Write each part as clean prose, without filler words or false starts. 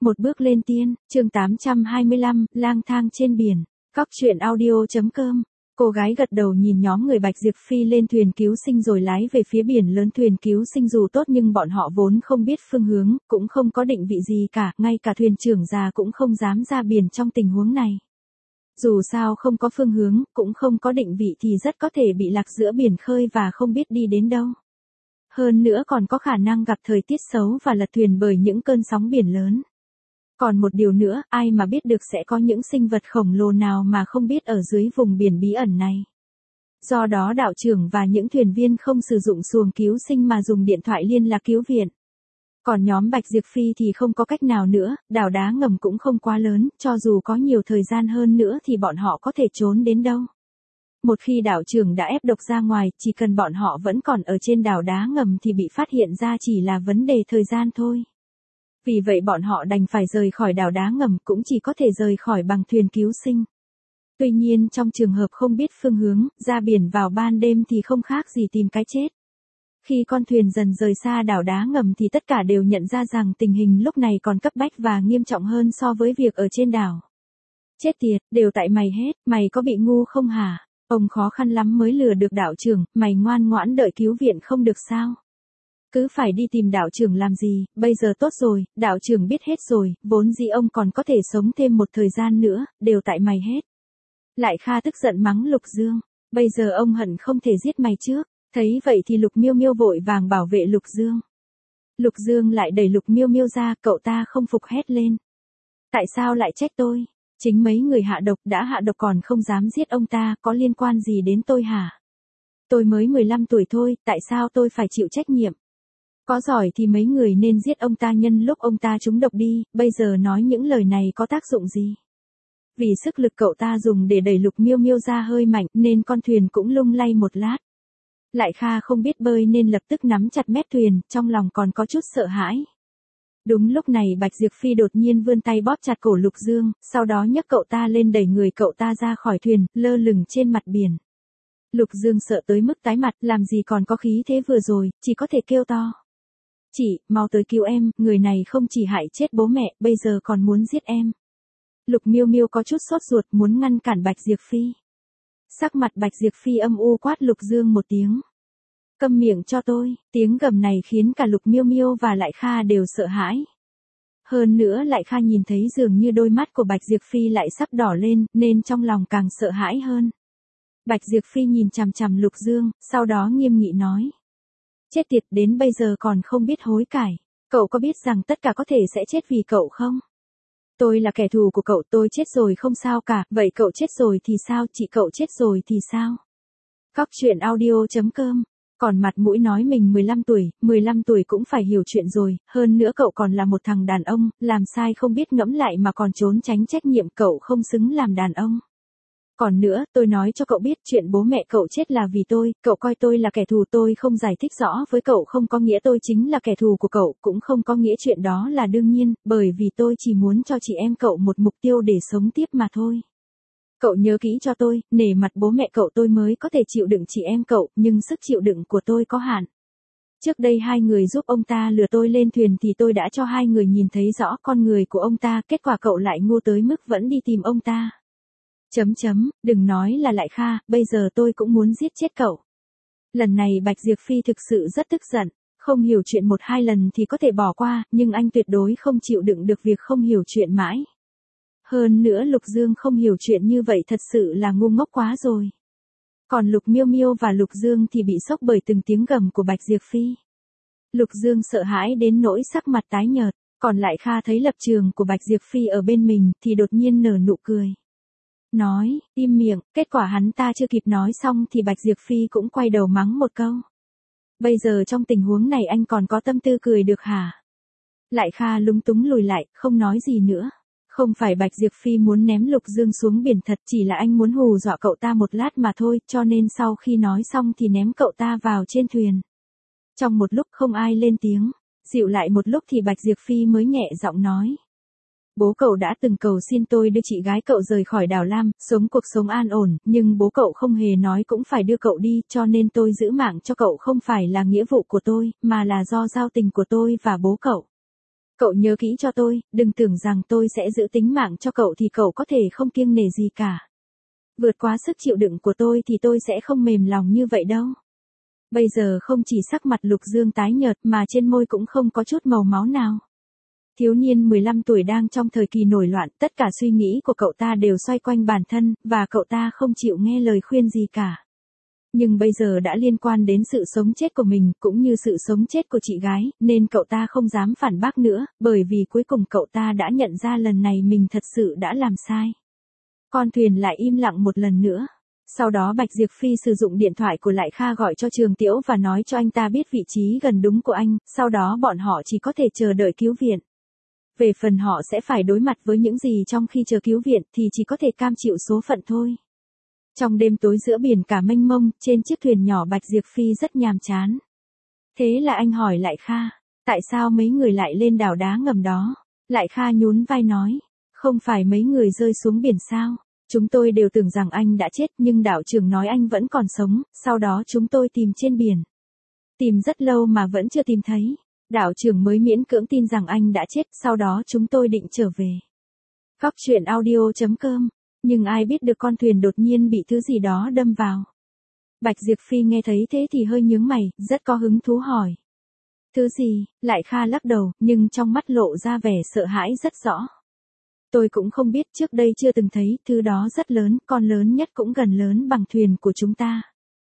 Một bước lên tiên, chương 825, lang thang trên biển. Cóc truyện audio.com. Cô gái gật đầu nhìn nhóm người Bạch Diệp Phi lên thuyền cứu sinh rồi lái về phía biển lớn. Thuyền cứu sinh dù tốt nhưng bọn họ vốn không biết phương hướng, cũng không có định vị gì cả, ngay cả thuyền trưởng già cũng không dám ra biển trong tình huống này. Dù sao không có phương hướng, cũng không có định vị thì rất có thể bị lạc giữa biển khơi và không biết đi đến đâu. Hơn nữa còn có khả năng gặp thời tiết xấu và lật thuyền bởi những cơn sóng biển lớn. Còn một điều nữa, ai mà biết được sẽ có những sinh vật khổng lồ nào mà không biết ở dưới vùng biển bí ẩn này. Do đó đạo trưởng và những thuyền viên không sử dụng xuồng cứu sinh mà dùng điện thoại liên lạc cứu viện. Còn nhóm Bạch Diệp Phi thì không có cách nào nữa, đảo đá ngầm cũng không quá lớn, cho dù có nhiều thời gian hơn nữa thì bọn họ có thể trốn đến đâu. Một khi đạo trưởng đã ép độc ra ngoài, chỉ cần bọn họ vẫn còn ở trên đảo đá ngầm thì bị phát hiện ra chỉ là vấn đề thời gian thôi. Vì vậy bọn họ đành phải rời khỏi đảo đá ngầm, cũng chỉ có thể rời khỏi bằng thuyền cứu sinh. Tuy nhiên trong trường hợp không biết phương hướng, ra biển vào ban đêm thì không khác gì tìm cái chết. Khi con thuyền dần rời xa đảo đá ngầm thì tất cả đều nhận ra rằng tình hình lúc này còn cấp bách và nghiêm trọng hơn so với việc ở trên đảo. Chết tiệt, đều tại mày hết, mày có bị ngu không hả? Ông khó khăn lắm mới lừa được đạo trưởng, mày ngoan ngoãn đợi cứu viện không được sao? Cứ phải đi tìm đạo trưởng làm gì, bây giờ tốt rồi, đạo trưởng biết hết rồi, vốn dĩ ông còn có thể sống thêm một thời gian nữa, đều tại mày hết. Lại Kha tức giận mắng Lục Dương, bây giờ ông hận không thể giết mày trước. Thấy vậy thì Lục Miêu Miêu vội vàng bảo vệ Lục Dương. Lục Dương lại đẩy Lục Miêu Miêu ra, cậu ta không phục hét lên. Tại sao lại trách tôi? Chính mấy người hạ độc đã hạ độc còn không dám giết ông ta, có liên quan gì đến tôi hả? Tôi mới 15 tuổi thôi, tại sao tôi phải chịu trách nhiệm? Có giỏi thì mấy người nên giết ông ta nhân lúc ông ta trúng độc đi, bây giờ nói những lời này có tác dụng gì? Vì sức lực cậu ta dùng để đẩy Lục Miêu Miêu ra hơi mạnh nên con thuyền cũng lung lay một lát. Lại Kha không biết bơi nên lập tức nắm chặt mép thuyền, trong lòng còn có chút sợ hãi. Đúng lúc này Bạch Diệp Phi đột nhiên vươn tay bóp chặt cổ Lục Dương, sau đó nhấc cậu ta lên đẩy người cậu ta ra khỏi thuyền, lơ lửng trên mặt biển. Lục Dương sợ tới mức tái mặt, làm gì còn có khí thế vừa rồi, chỉ có thể kêu to. Chị, mau tới cứu em, người này không chỉ hại chết bố mẹ, bây giờ còn muốn giết em. Lục Miêu Miêu có chút sốt ruột muốn ngăn cản Bạch Diệp Phi. Sắc mặt Bạch Diệp Phi âm u quát Lục Dương một tiếng. Câm miệng cho tôi, tiếng gầm này khiến cả Lục Miêu Miêu và Lại Kha đều sợ hãi. Hơn nữa Lại Kha nhìn thấy dường như đôi mắt của Bạch Diệp Phi lại sắp đỏ lên, nên trong lòng càng sợ hãi hơn. Bạch Diệp Phi nhìn chằm chằm Lục Dương, sau đó nghiêm nghị nói. Chết tiệt, đến bây giờ còn không biết hối cải, cậu có biết rằng tất cả có thể sẽ chết vì cậu không? Tôi là kẻ thù của cậu, tôi chết rồi không sao cả, vậy cậu chết rồi thì sao, chị cậu chết rồi thì sao? Cóc truyện audio.com. Còn mặt mũi nói mình 15 tuổi cũng phải hiểu chuyện rồi, hơn nữa cậu còn là một thằng đàn ông, làm sai không biết ngẫm lại mà còn trốn tránh trách nhiệm, cậu không xứng làm đàn ông. Còn nữa, tôi nói cho cậu biết chuyện bố mẹ cậu chết là vì tôi, cậu coi tôi là kẻ thù, tôi không giải thích rõ với cậu không có nghĩa tôi chính là kẻ thù của cậu, cũng không có nghĩa chuyện đó là đương nhiên, bởi vì tôi chỉ muốn cho chị em cậu một mục tiêu để sống tiếp mà thôi. Cậu nhớ kỹ cho tôi, nể mặt bố mẹ cậu tôi mới có thể chịu đựng chị em cậu, nhưng sức chịu đựng của tôi có hạn. Trước đây hai người giúp ông ta lừa tôi lên thuyền thì tôi đã cho hai người nhìn thấy rõ con người của ông ta, kết quả cậu lại ngu tới mức vẫn đi tìm ông ta. Đừng nói là Lại Kha, bây giờ tôi cũng muốn giết chết cậu. Lần này Bạch Diệp Phi thực sự rất tức giận, không hiểu chuyện 1-2 lần thì có thể bỏ qua, nhưng anh tuyệt đối không chịu đựng được việc không hiểu chuyện mãi. Hơn nữa Lục Dương không hiểu chuyện như vậy thật sự là ngu ngốc quá rồi. Còn Lục Miêu Miêu và Lục Dương thì bị sốc bởi từng tiếng gầm của Bạch Diệp Phi. Lục Dương sợ hãi đến nỗi sắc mặt tái nhợt, còn Lại Kha thấy lập trường của Bạch Diệp Phi ở bên mình thì đột nhiên nở nụ cười. Nói, im miệng, kết quả hắn ta chưa kịp nói xong thì Bạch Diệp Phi cũng quay đầu mắng một câu. Bây giờ trong tình huống này anh còn có tâm tư cười được hả? Lại Kha lúng túng lùi lại, không nói gì nữa. Không phải Bạch Diệp Phi muốn ném Lục Dương xuống biển thật, chỉ là anh muốn hù dọa cậu ta một lát mà thôi, cho nên sau khi nói xong thì ném cậu ta vào trên thuyền. Trong một lúc không ai lên tiếng, dịu lại một lúc thì Bạch Diệp Phi mới nhẹ giọng nói. Bố cậu đã từng cầu xin tôi đưa chị gái cậu rời khỏi đảo Lam, sống cuộc sống an ổn, nhưng bố cậu không hề nói cũng phải đưa cậu đi, cho nên tôi giữ mạng cho cậu không phải là nghĩa vụ của tôi, mà là do giao tình của tôi và bố cậu. Cậu nhớ kỹ cho tôi, đừng tưởng rằng tôi sẽ giữ tính mạng cho cậu thì cậu có thể không kiêng nể gì cả. Vượt quá sức chịu đựng của tôi thì tôi sẽ không mềm lòng như vậy đâu. Bây giờ không chỉ sắc mặt Lục Dương tái nhợt mà trên môi cũng không có chút màu máu nào. Thiếu niên 15 tuổi đang trong thời kỳ nổi loạn, tất cả suy nghĩ của cậu ta đều xoay quanh bản thân, và cậu ta không chịu nghe lời khuyên gì cả. Nhưng bây giờ đã liên quan đến sự sống chết của mình, cũng như sự sống chết của chị gái, nên cậu ta không dám phản bác nữa, bởi vì cuối cùng cậu ta đã nhận ra lần này mình thật sự đã làm sai. Con thuyền lại im lặng một lần nữa. Sau đó Bạch Diệp Phi sử dụng điện thoại của Lại Kha gọi cho Trường Tiễu và nói cho anh ta biết vị trí gần đúng của anh, sau đó bọn họ chỉ có thể chờ đợi cứu viện. Về phần họ sẽ phải đối mặt với những gì trong khi chờ cứu viện thì chỉ có thể cam chịu số phận thôi. Trong đêm tối giữa biển cả mênh mông, trên chiếc thuyền nhỏ Bạch Diệp Phi rất nhàm chán. Thế là anh hỏi Lại Kha, tại sao mấy người lại lên đảo đá ngầm đó? Lại Kha nhún vai nói, không phải mấy người rơi xuống biển sao? Chúng tôi đều tưởng rằng anh đã chết nhưng đạo trưởng nói anh vẫn còn sống, sau đó chúng tôi tìm trên biển. Tìm rất lâu mà vẫn chưa tìm thấy. Đạo trưởng mới miễn cưỡng tin rằng anh đã chết, sau đó chúng tôi định trở về. Góc truyện audio.com. Nhưng ai biết được con thuyền đột nhiên bị thứ gì đó đâm vào. Bạch Diệp Phi nghe thấy thế thì hơi nhướng mày, rất có hứng thú hỏi. Thứ gì? Lại Kha lắc đầu, nhưng trong mắt lộ ra vẻ sợ hãi rất rõ. Tôi cũng không biết, trước đây chưa từng thấy, thứ đó rất lớn, con lớn nhất cũng gần lớn bằng thuyền của chúng ta.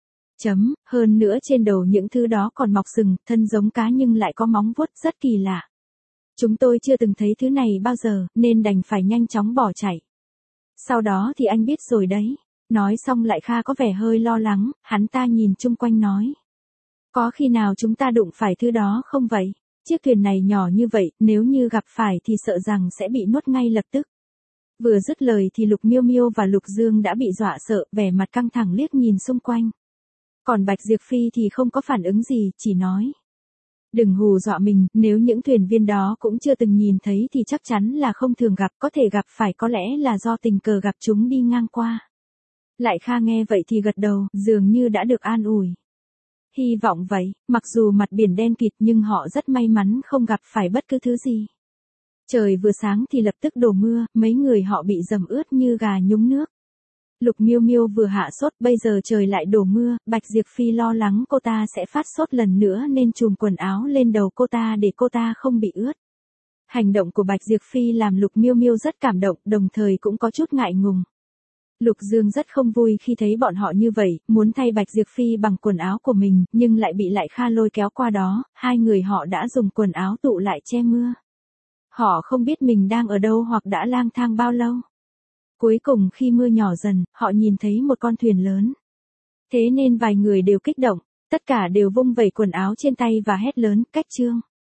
Hơn nữa trên đầu những thứ đó còn mọc sừng, thân giống cá nhưng lại có móng vuốt, rất kỳ lạ. Chúng tôi chưa từng thấy thứ này bao giờ, nên đành phải nhanh chóng bỏ chạy. Sau đó thì anh biết rồi đấy. Nói xong Lại Kha có vẻ hơi lo lắng, hắn ta nhìn chung quanh nói. Có khi nào chúng ta đụng phải thứ đó không vậy? Chiếc thuyền này nhỏ như vậy, nếu như gặp phải thì sợ rằng sẽ bị nuốt ngay lập tức. Vừa dứt lời thì Lục Miêu Miêu và Lục Dương đã bị dọa sợ, vẻ mặt căng thẳng liếc nhìn xung quanh. Còn Bạch Diệp Phi thì không có phản ứng gì, chỉ nói. Đừng hù dọa mình, nếu những thuyền viên đó cũng chưa từng nhìn thấy thì chắc chắn là không thường gặp, có thể gặp phải có lẽ là do tình cờ gặp chúng đi ngang qua. Lại Kha nghe vậy thì gật đầu, dường như đã được an ủi. Hy vọng vậy, mặc dù mặt biển đen kịt nhưng họ rất may mắn không gặp phải bất cứ thứ gì. Trời vừa sáng thì lập tức đổ mưa, mấy người họ bị dầm ướt như gà nhúng nước. Lục Miêu Miêu vừa hạ sốt, bây giờ trời lại đổ mưa, Bạch Diệp Phi lo lắng cô ta sẽ phát sốt lần nữa nên trùm quần áo lên đầu cô ta để cô ta không bị ướt. Hành động của Bạch Diệp Phi làm Lục Miêu Miêu rất cảm động, đồng thời cũng có chút ngại ngùng. Lục Dương rất không vui khi thấy bọn họ như vậy, muốn thay Bạch Diệp Phi bằng quần áo của mình, nhưng lại bị Lại Kha lôi kéo qua đó, hai người họ đã dùng quần áo tụ lại che mưa. Họ không biết mình đang ở đâu hoặc đã lang thang bao lâu. Cuối cùng khi mưa nhỏ dần, họ nhìn thấy một con thuyền lớn. Thế nên vài người đều kích động, tất cả đều vung vẩy quần áo trên tay và hét lớn, cách trương.